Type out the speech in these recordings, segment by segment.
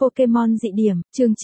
Pokémon dị điểm, chương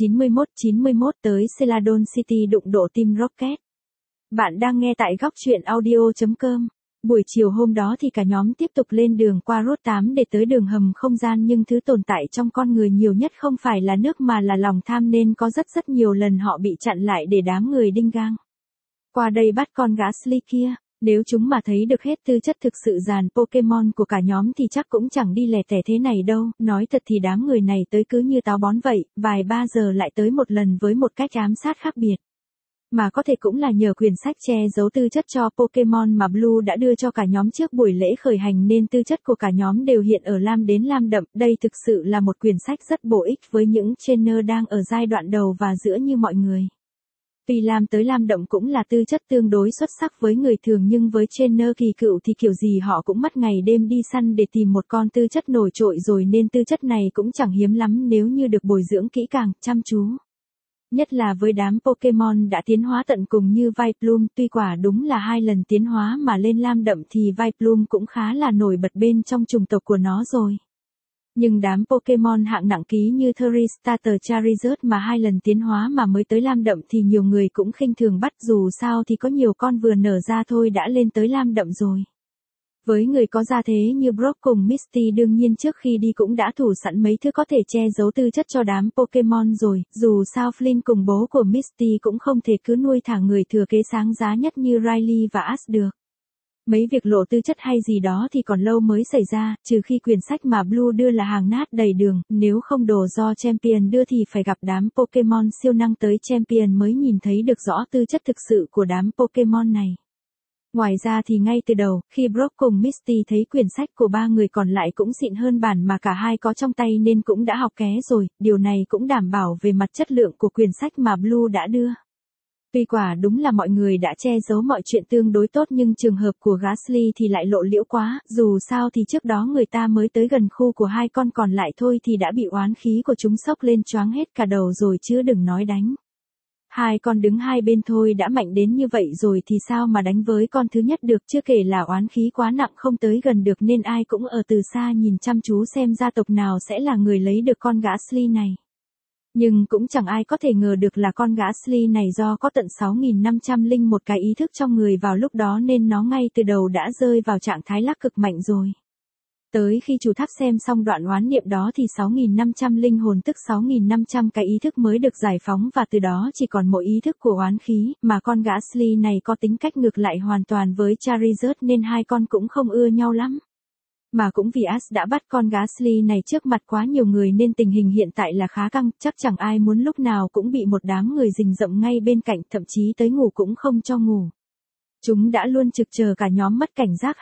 91 tới Celadon City đụng độ Team Rocket. Bạn đang nghe tại góc truyện audio.com. Buổi chiều hôm đó thì cả nhóm tiếp tục lên đường qua Route 8 để tới đường hầm không gian, nhưng thứ tồn tại trong con người nhiều nhất không phải là nước mà là lòng tham, nên có rất nhiều lần họ bị chặn lại để đám người đinh gang qua đây bắt con Gastly kia. Nếu chúng mà thấy được hết tư chất thực sự dàn Pokémon của cả nhóm thì chắc cũng chẳng đi lẻ tẻ thế này đâu. Nói thật thì đám người này tới cứ như táo bón vậy, vài ba giờ lại tới một lần với một cách ám sát khác biệt. Mà có thể cũng là nhờ quyển sách che giấu tư chất cho Pokémon mà Blue đã đưa cho cả nhóm trước buổi lễ khởi hành, nên tư chất của cả nhóm đều hiện ở lam đến lam đậm. Đây thực sự là một quyển sách rất bổ ích với những trainer đang ở giai đoạn đầu và giữa như mọi người. Tuy lam tới lam đậm cũng là tư chất tương đối xuất sắc với người thường, nhưng với trainer kỳ cựu thì kiểu gì họ cũng mất ngày đêm đi săn để tìm một con tư chất nổi trội rồi, nên tư chất này cũng chẳng hiếm lắm nếu như được bồi dưỡng kỹ càng, chăm chú. Nhất là với đám Pokémon đã tiến hóa tận cùng như Vileplume, tuy quả đúng là 2 lần tiến hóa mà lên lam đậm thì Vileplume cũng khá là nổi bật bên trong chủng tộc của nó rồi. Nhưng đám Pokémon hạng nặng ký như Thurry-Starter Charizard mà 2 lần tiến hóa mà mới tới lam đậm thì nhiều người cũng khinh thường bắt, dù sao thì có nhiều con vừa nở ra thôi đã lên tới lam đậm rồi. Với người có gia thế như Brock cùng Misty, đương nhiên trước khi đi cũng đã thủ sẵn mấy thứ có thể che giấu tư chất cho đám Pokémon rồi, dù sao Flynn cùng bố của Misty cũng không thể cứ nuôi thả người thừa kế sáng giá nhất như Riley và Ash được. Mấy việc lộ tư chất hay gì đó thì còn lâu mới xảy ra, trừ khi quyển sách mà Blue đưa là hàng nát đầy đường, nếu không đồ do Champion đưa thì phải gặp đám Pokémon siêu năng tới Champion mới nhìn thấy được rõ tư chất thực sự của đám Pokémon này. Ngoài ra thì ngay từ đầu, khi Brock cùng Misty thấy quyển sách của ba người còn lại cũng xịn hơn bản mà cả hai có trong tay nên cũng đã học ké rồi, điều này cũng đảm bảo về mặt chất lượng của quyển sách mà Blue đã đưa. Tuy quả đúng là mọi người đã che giấu mọi chuyện tương đối tốt, nhưng trường hợp của Gastly thì lại lộ liễu quá, dù sao thì trước đó người ta mới tới gần khu của 2 con còn lại thôi thì đã bị oán khí của chúng sốc lên choáng hết cả đầu rồi chứ đừng nói đánh. 2 con đứng hai bên thôi đã mạnh đến như vậy rồi thì sao mà đánh với con thứ nhất được, chưa kể là oán khí quá nặng không tới gần được, nên ai cũng ở từ xa nhìn chăm chú xem gia tộc nào sẽ là người lấy được con Gastly này. Nhưng cũng chẳng ai có thể ngờ được là con Gastly này do có tận 6.501 cái ý thức trong người vào lúc đó nên nó ngay từ đầu đã rơi vào trạng thái lắc cực mạnh rồi. Tới khi chủ tháp xem xong đoạn oán niệm đó thì 6.500 linh hồn tức 6.500 cái ý thức mới được giải phóng, và từ đó chỉ còn mỗi ý thức của oán khí, mà con Gastly này có tính cách ngược lại hoàn toàn với Charizard nên 2 con cũng không ưa nhau lắm. Mà cũng vì Ash đã bắt con Gastly này trước mặt quá nhiều người nên tình hình hiện tại là khá căng, chắc chẳng ai muốn lúc nào cũng bị một đám người rình rậm ngay bên cạnh, thậm chí tới ngủ cũng không cho ngủ. Chúng đã luôn trực chờ cả nhóm mất cảnh giác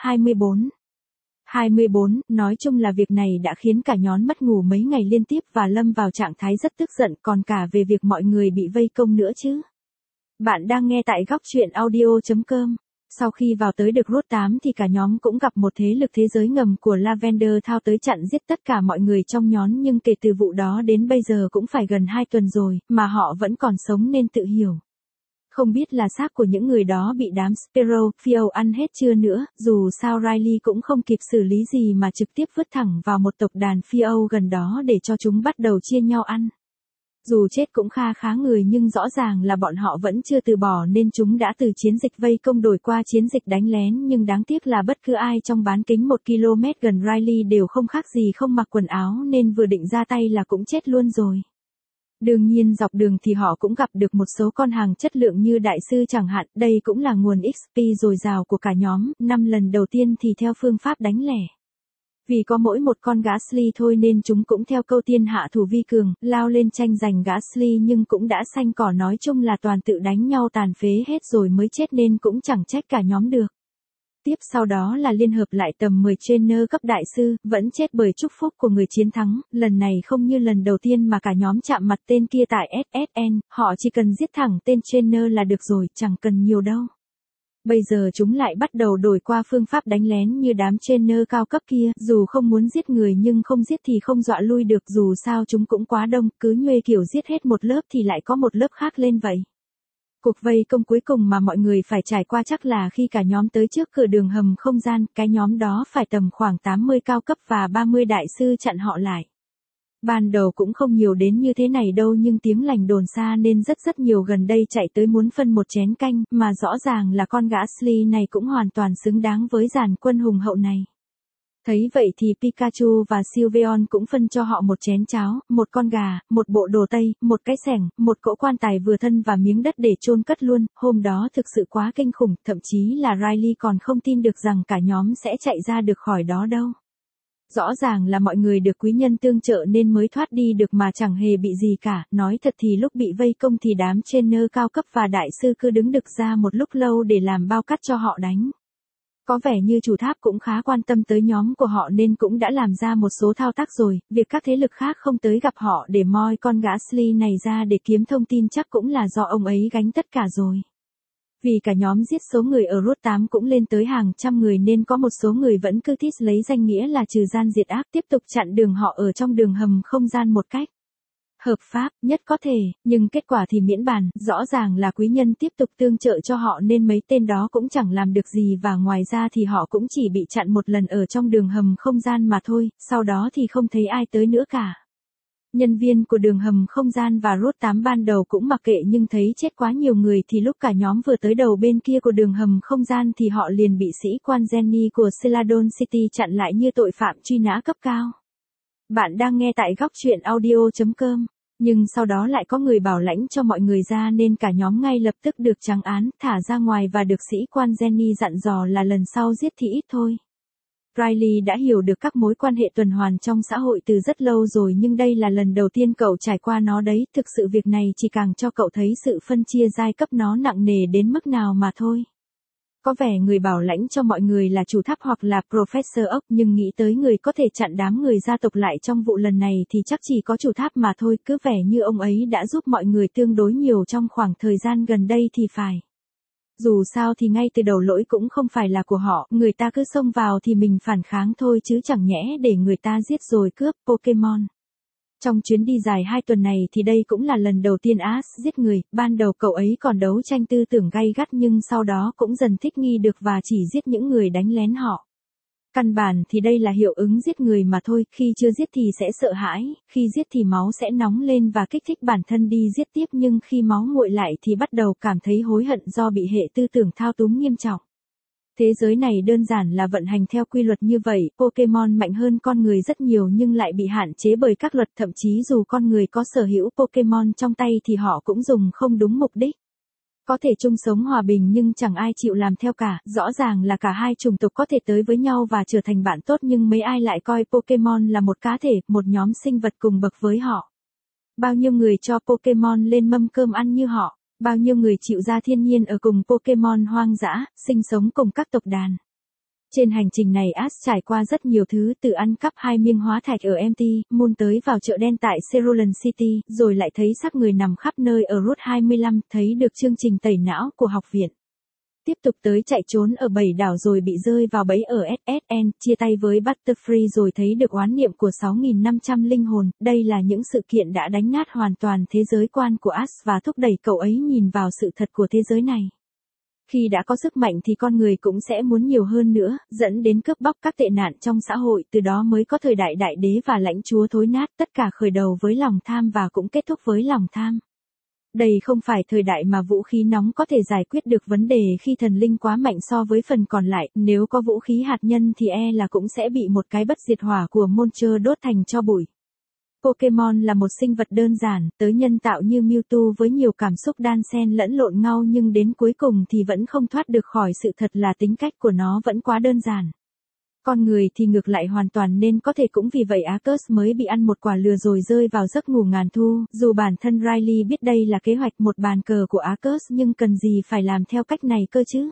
24. Nói chung là việc này đã khiến cả nhóm mất ngủ mấy ngày liên tiếp và lâm vào trạng thái rất tức giận, còn cả về việc mọi người bị vây công nữa chứ. Bạn đang nghe tại góc truyện audio.com. Sau khi vào tới được Route 8 thì cả nhóm cũng gặp một thế lực thế giới ngầm của Lavender Town tới chặn giết tất cả mọi người trong nhóm, nhưng kể từ vụ đó đến bây giờ cũng phải gần 2 tuần rồi, mà họ vẫn còn sống nên tự hiểu. Không biết là xác của những người đó bị đám Sparrow, Phil ăn hết chưa nữa, dù sao Riley cũng không kịp xử lý gì mà trực tiếp vứt thẳng vào một tộc đàn Phil gần đó để cho chúng bắt đầu chia nhau ăn. Dù chết cũng khá người nhưng rõ ràng là bọn họ vẫn chưa từ bỏ nên chúng đã từ chiến dịch vây công đổi qua chiến dịch đánh lén, nhưng đáng tiếc là bất cứ ai trong bán kính 1 km gần Riley đều không khác gì không mặc quần áo nên vừa định ra tay là cũng chết luôn rồi. Đương nhiên dọc đường thì họ cũng gặp được một số con hàng chất lượng như đại sư chẳng hạn, đây cũng là nguồn XP dồi dào của cả nhóm. 5 lần đầu tiên thì theo phương pháp đánh lẻ. Vì có mỗi một con Gastly thôi nên chúng cũng theo câu tiên hạ thủ vi cường, lao lên tranh giành Gastly, nhưng cũng đã xanh cỏ, nói chung là toàn tự đánh nhau tàn phế hết rồi mới chết nên cũng chẳng trách cả nhóm được. Tiếp sau đó là liên hợp lại tầm 10 trainer cấp đại sư, vẫn chết bởi chúc phúc của người chiến thắng, lần này không như lần đầu tiên mà cả nhóm chạm mặt tên kia tại SSN, họ chỉ cần giết thẳng tên trainer là được rồi, chẳng cần nhiều đâu. Bây giờ chúng lại bắt đầu đổi qua phương pháp đánh lén như đám trainer cao cấp kia, dù không muốn giết người nhưng không giết thì không dọa lui được, dù sao chúng cũng quá đông, cứ nhuê kiểu giết hết một lớp thì lại có một lớp khác lên vậy. Cuộc vây công cuối cùng mà mọi người phải trải qua chắc là khi cả nhóm tới trước cửa đường hầm không gian, cái nhóm đó phải tầm khoảng 80 cao cấp và 30 đại sư chặn họ lại. Ban đầu cũng không nhiều đến như thế này đâu nhưng tiếng lành đồn xa nên rất nhiều gần đây chạy tới muốn phân một chén canh, mà rõ ràng là con gã Sly này cũng hoàn toàn xứng đáng với dàn quân hùng hậu này. Thấy vậy thì Pikachu và Sylveon cũng phân cho họ một chén cháo, một con gà, một bộ đồ tây, một cái xẻng, một cỗ quan tài vừa thân và miếng đất để chôn cất luôn. Hôm đó thực sự quá kinh khủng, thậm chí là Riley còn không tin được rằng cả nhóm sẽ chạy ra được khỏi đó đâu. Rõ ràng là mọi người được quý nhân tương trợ nên mới thoát đi được mà chẳng hề bị gì cả, nói thật thì lúc bị vây công thì đám trainer cao cấp và đại sư cứ đứng đực ra một lúc lâu để làm bao cắt cho họ đánh. Có vẻ như chủ tháp cũng khá quan tâm tới nhóm của họ nên cũng đã làm ra một số thao tác rồi, việc các thế lực khác không tới gặp họ để moi con gã Sly này ra để kiếm thông tin chắc cũng là do ông ấy gánh tất cả rồi. Vì cả nhóm giết số người ở Route 8 cũng lên tới hàng trăm người nên có một số người vẫn cứ thích lấy danh nghĩa là trừ gian diệt ác tiếp tục chặn đường họ ở trong đường hầm không gian một cách hợp pháp nhất có thể, nhưng kết quả thì miễn bàn, rõ ràng là quý nhân tiếp tục tương trợ cho họ nên mấy tên đó cũng chẳng làm được gì và ngoài ra thì họ cũng chỉ bị chặn một lần ở trong đường hầm không gian mà thôi, sau đó thì không thấy ai tới nữa cả. Nhân viên của đường hầm không gian và Route 8 ban đầu cũng mặc kệ nhưng thấy chết quá nhiều người thì lúc cả nhóm vừa tới đầu bên kia của đường hầm không gian thì họ liền bị sĩ quan Jenny của Celadon City chặn lại như tội phạm truy nã cấp cao. Bạn đang nghe tại góc truyện audio.com. Nhưng sau đó lại có người bảo lãnh cho mọi người ra nên cả nhóm ngay lập tức được trắng án, thả ra ngoài và được sĩ quan Jenny dặn dò là lần sau giết thì ít thôi. Riley đã hiểu được các mối quan hệ tuần hoàn trong xã hội từ rất lâu rồi nhưng đây là lần đầu tiên cậu trải qua nó đấy, thực sự việc này chỉ càng cho cậu thấy sự phân chia giai cấp nó nặng nề đến mức nào mà thôi. Có vẻ người bảo lãnh cho mọi người là chủ tháp hoặc là Professor Oak nhưng nghĩ tới người có thể chặn đám người gia tộc lại trong vụ lần này thì chắc chỉ có chủ tháp mà thôi, cứ vẻ như ông ấy đã giúp mọi người tương đối nhiều trong khoảng thời gian gần đây thì phải. Dù sao thì ngay từ đầu lỗi cũng không phải là của họ, người ta cứ xông vào thì mình phản kháng thôi chứ chẳng nhẽ để người ta giết rồi cướp Pokemon. Trong chuyến đi dài 2 tuần này thì đây cũng là lần đầu tiên Ash giết người, ban đầu cậu ấy còn đấu tranh tư tưởng gay gắt nhưng sau đó cũng dần thích nghi được và chỉ giết những người đánh lén họ. Căn bản thì đây là hiệu ứng giết người mà thôi, khi chưa giết thì sẽ sợ hãi, khi giết thì máu sẽ nóng lên và kích thích bản thân đi giết tiếp nhưng khi máu nguội lại thì bắt đầu cảm thấy hối hận do bị hệ tư tưởng thao túng nghiêm trọng. Thế giới này đơn giản là vận hành theo quy luật như vậy, Pokemon mạnh hơn con người rất nhiều nhưng lại bị hạn chế bởi các luật, thậm chí dù con người có sở hữu Pokemon trong tay thì họ cũng dùng không đúng mục đích. Có thể chung sống hòa bình nhưng chẳng ai chịu làm theo cả, rõ ràng là cả hai chủng tộc có thể tới với nhau và trở thành bạn tốt nhưng mấy ai lại coi Pokemon là một cá thể, một nhóm sinh vật cùng bậc với họ. Bao nhiêu người cho Pokemon lên mâm cơm ăn như họ. Bao nhiêu người chịu ra thiên nhiên ở cùng Pokemon hoang dã, sinh sống cùng các tộc đàn. Trên hành trình này Ash trải qua rất nhiều thứ từ ăn cắp 2 miếng hóa thạch ở MT, Moon tới vào chợ đen tại Cerulean City, rồi lại thấy xác người nằm khắp nơi ở Route 25, thấy được chương trình tẩy não của học viện. Tiếp tục tới chạy trốn ở 7 đảo rồi bị rơi vào bẫy ở SSN, chia tay với Butterfree rồi thấy được oán niệm của 6.500 linh hồn, đây là những sự kiện đã đánh nát hoàn toàn thế giới quan của Ash và thúc đẩy cậu ấy nhìn vào sự thật của thế giới này. Khi đã có sức mạnh thì con người cũng sẽ muốn nhiều hơn nữa, dẫn đến cướp bóc các tệ nạn trong xã hội, từ đó mới có thời đại đại đế và lãnh chúa thối nát, tất cả khởi đầu với lòng tham và cũng kết thúc với lòng tham. Đây không phải thời đại mà vũ khí nóng có thể giải quyết được vấn đề khi thần linh quá mạnh so với phần còn lại, nếu có vũ khí hạt nhân thì là cũng sẽ bị một cái bất diệt hỏa của Monster đốt thành tro bụi. Pokemon là một sinh vật đơn giản, tới nhân tạo như Mewtwo với nhiều cảm xúc đan xen lẫn lộn nhau nhưng đến cuối cùng thì vẫn không thoát được khỏi sự thật là tính cách của nó vẫn quá đơn giản. Con người thì ngược lại hoàn toàn nên có thể cũng vì vậy Arceus mới bị ăn một quả lừa rồi rơi vào giấc ngủ ngàn thu, dù bản thân Riley biết đây là kế hoạch một bàn cờ của Arceus nhưng cần gì phải làm theo cách này cơ chứ.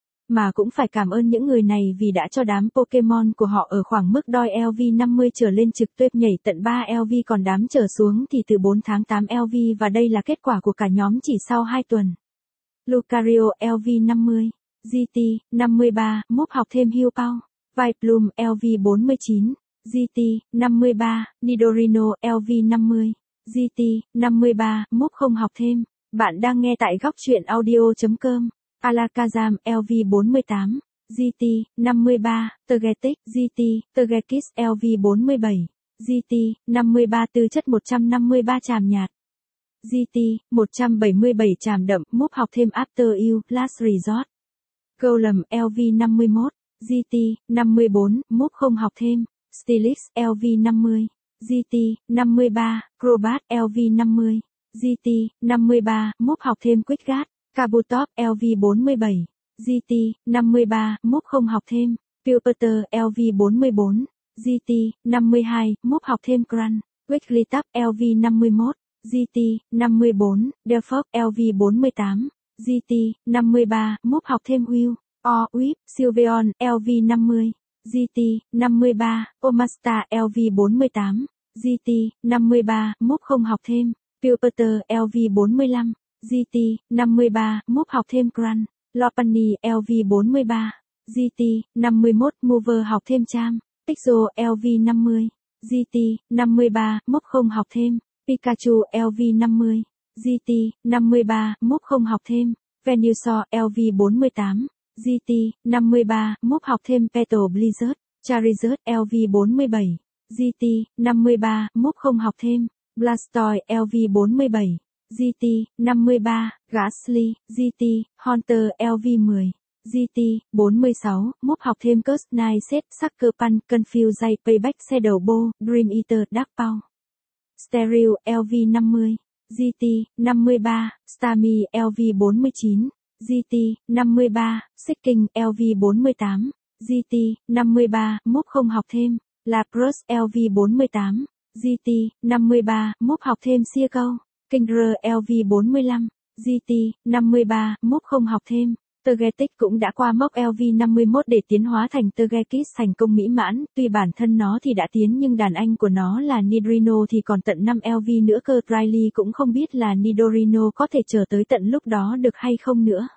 Mà cũng phải cảm ơn những người này vì đã cho đám Pokemon của họ ở khoảng mức đoi LV50 trở lên trực tiếp nhảy tận 3 LV còn đám trở xuống thì từ 4 tháng 8 LV và đây là kết quả của cả nhóm chỉ sau 2 tuần. Lucario LV50, GT 53, move học thêm Heal Pow, Vileplume LV49, GT 53, Nidorino LV50, GT 53, move không học thêm. Bạn đang nghe tại góc truyện audio.com. Alakazam LV48, GT 53, Togetic GT, Togekiss LV47, GT, 53 tư chất 153 tràm nhạt. GT, 177 tràm đậm, múp học thêm After You, Last Resort. Golem, LV 51. GT, 54, múp không học thêm. Stylix, LV 50. GT, 53, Crobat, LV 50. GT, 53, múp học thêm Quickguard. Kabutop, LV 47. GT, 53, múp không học thêm. Pilpeter, LV 44. GT, 52, múp học thêm Crunch. Wigglytuff, LV 51. GT, 54, Delphox, LV 48. GT, 53, múp học thêm Will. Whip, Sylveon, LV 50. GT, 53, Omastar, LV 48. GT, 53, múp không học thêm. Pilpeter, LV 45. GT, 53, múp học thêm Crunch. Lopunny, LV 43. GT, 51, Mover học thêm Charm. Pixel, LV 50. GT, 53, múp không học thêm. Pikachu, LV 50. GT, 53, múp không học thêm. Venusaur, LV 48. GT, 53, múp học thêm Petal Blizzard. Charizard, LV 47. GT, 53, múp không học thêm. Blastoise, LV 47. GT, 53, Gastly, GT, Haunter, LV 10. GT, 46, múp học thêm Curse Knight Set, Sucker Punch, Confuse, Payback, Shadow Ball, Dream Eater, Dark Paw. Stereo, LV 50. GT, 53, Starmie, LV 49. GT, 53, Seeking, LV 48. GT, 53, múp không học thêm. Lapras, LV 48. GT, 53, múp học thêm Seagull. Kingdra, LV 45. GT, 53, múp không học thêm. Togetic cũng đã qua mốc LV 51 để tiến hóa thành Togekiss thành công mỹ mãn, tuy bản thân nó thì đã tiến nhưng đàn anh của nó là Nidorino thì còn tận 5 LV nữa cơ. Riley cũng không biết là Nidorino có thể chờ tới tận lúc đó được hay không nữa.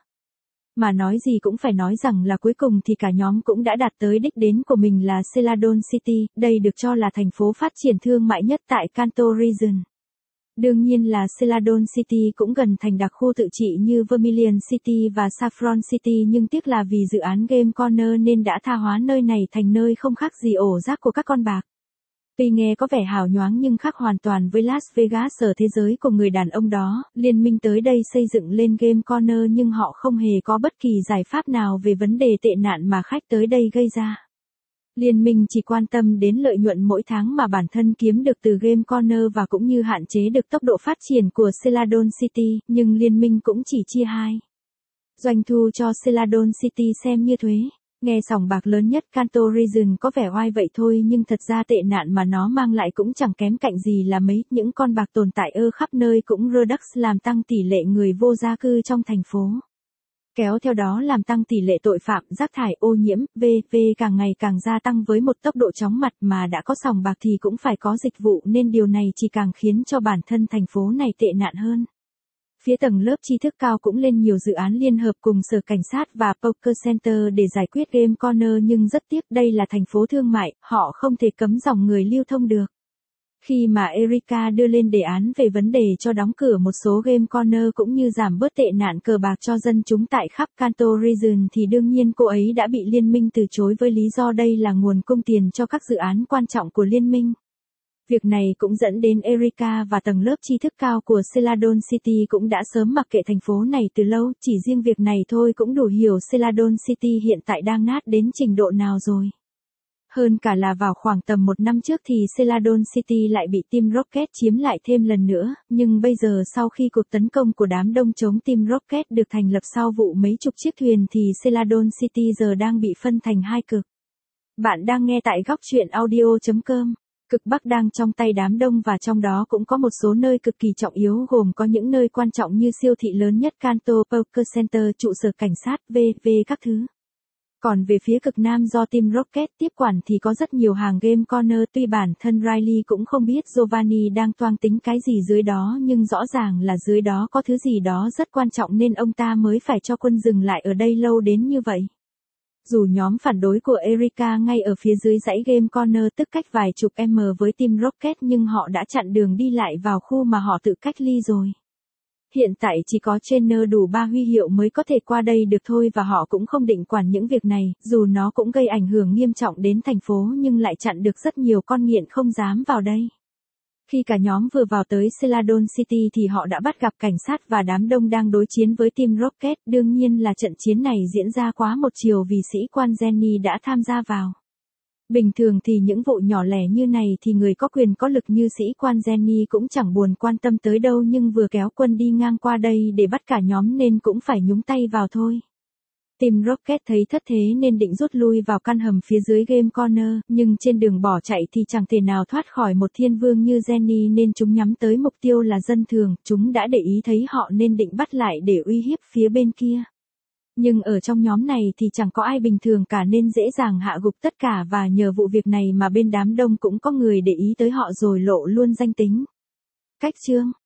Mà nói gì cũng phải nói rằng là cuối cùng thì cả nhóm cũng đã đạt tới đích đến của mình là Celadon City, đây được cho là thành phố phát triển thương mại nhất tại Kanto Region. Đương nhiên là Celadon City cũng gần thành đặc khu tự trị như Vermilion City và Saffron City nhưng tiếc là vì dự án Game Corner nên đã tha hóa nơi này thành nơi không khác gì ổ rác của các con bạc. Tuy nghe có vẻ hào nhoáng nhưng khác hoàn toàn với Las Vegas ở thế giới của người đàn ông đó, liên minh tới đây xây dựng lên Game Corner nhưng họ không hề có bất kỳ giải pháp nào về vấn đề tệ nạn mà khách tới đây gây ra. Liên minh chỉ quan tâm đến lợi nhuận mỗi tháng mà bản thân kiếm được từ Game Corner và cũng như hạn chế được tốc độ phát triển của Celadon City, nhưng liên minh cũng chỉ chia hai doanh thu cho Celadon City xem như thuế. Nghe sòng bạc lớn nhất Kanto Region có vẻ oai vậy thôi nhưng thật ra tệ nạn mà nó mang lại cũng chẳng kém cạnh gì là mấy, những con bạc tồn tại khắp nơi cũng Redux làm tăng tỷ lệ người vô gia cư trong thành phố. Kéo theo đó làm tăng tỷ lệ tội phạm, rác thải, ô nhiễm, v.v. càng ngày càng gia tăng với một tốc độ chóng mặt mà đã có sòng bạc thì cũng phải có dịch vụ nên điều này chỉ càng khiến cho bản thân thành phố này tệ nạn hơn. Phía tầng lớp tri thức cao cũng lên nhiều dự án liên hợp cùng sở cảnh sát và Poker Center để giải quyết Game Corner nhưng rất tiếc đây là thành phố thương mại, họ không thể cấm dòng người lưu thông được. Khi mà Erika đưa lên đề án về vấn đề cho đóng cửa một số Game Corner cũng như giảm bớt tệ nạn cờ bạc cho dân chúng tại khắp Kanto Region thì đương nhiên cô ấy đã bị liên minh từ chối với lý do đây là nguồn cung tiền cho các dự án quan trọng của liên minh. Việc này cũng dẫn đến Erika và tầng lớp tri thức cao của Celadon City cũng đã sớm mặc kệ thành phố này từ lâu, chỉ riêng việc này thôi cũng đủ hiểu Celadon City hiện tại đang nát đến trình độ nào rồi. Hơn cả là vào khoảng tầm 1 năm trước thì Celadon City lại bị Team Rocket chiếm lại thêm lần nữa, nhưng bây giờ sau khi cuộc tấn công của đám đông chống Team Rocket được thành lập sau vụ mấy chục chiếc thuyền thì Celadon City giờ đang bị phân thành hai cực. Bạn đang nghe tại góc truyện audio.com. Cực Bắc đang trong tay đám đông và trong đó cũng có một số nơi cực kỳ trọng yếu gồm có những nơi quan trọng như siêu thị lớn nhất Kanto Poker Center, trụ sở cảnh sát, v.v. các thứ. Còn về phía cực Nam do Team Rocket tiếp quản thì có rất nhiều hàng Game Corner tuy bản thân Riley cũng không biết Giovanni đang toang tính cái gì dưới đó nhưng rõ ràng là dưới đó có thứ gì đó rất quan trọng nên ông ta mới phải cho quân dừng lại ở đây lâu đến như vậy. Dù nhóm phản đối của Erika ngay ở phía dưới dãy Game Corner tức cách vài chục m với Team Rocket nhưng họ đã chặn đường đi lại vào khu mà họ tự cách ly rồi. Hiện tại chỉ có trainer đủ 3 huy hiệu mới có thể qua đây được thôi và họ cũng không định quản những việc này, dù nó cũng gây ảnh hưởng nghiêm trọng đến thành phố nhưng lại chặn được rất nhiều con nghiện không dám vào đây. Khi cả nhóm vừa vào tới Celadon City thì họ đã bắt gặp cảnh sát và đám đông đang đối chiến với Team Rocket. Đương nhiên là trận chiến này diễn ra quá một chiều vì sĩ quan Jenny đã tham gia vào. Bình thường thì những vụ nhỏ lẻ như này thì người có quyền có lực như sĩ quan Jenny cũng chẳng buồn quan tâm tới đâu, nhưng vừa kéo quân đi ngang qua đây để bắt cả nhóm nên cũng phải nhúng tay vào thôi. Team Rocket thấy thất thế nên định rút lui vào căn hầm phía dưới Game Corner, nhưng trên đường bỏ chạy thì chẳng thể nào thoát khỏi một thiên vương như Jenny nên chúng nhắm tới mục tiêu là dân thường. Chúng đã để ý thấy họ nên định bắt lại để uy hiếp phía bên kia. Nhưng ở trong nhóm này thì chẳng có ai bình thường cả nên dễ dàng hạ gục tất cả, và nhờ vụ việc này mà bên đám đông cũng có người để ý tới họ rồi lộ luôn danh tính. Cách chương